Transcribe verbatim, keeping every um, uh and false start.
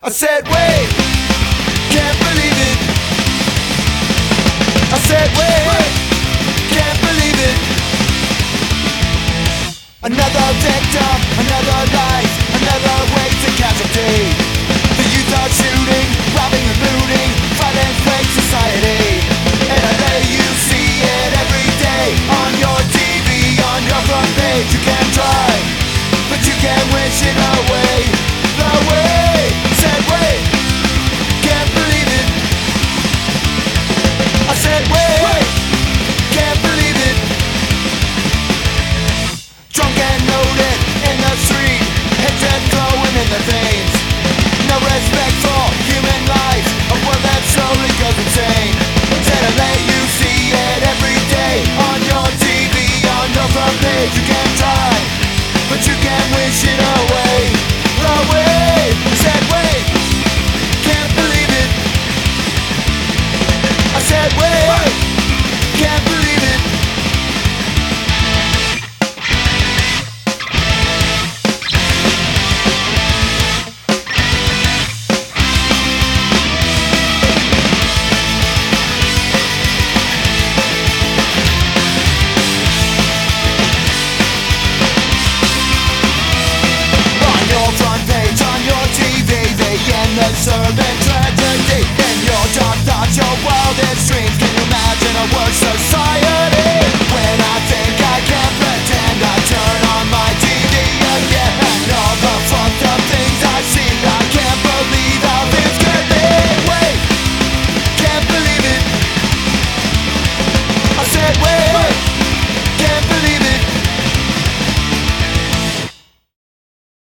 I said, wait, can't believe it. I said, wait, can't believe it. Another victim, another life, another way to casualty.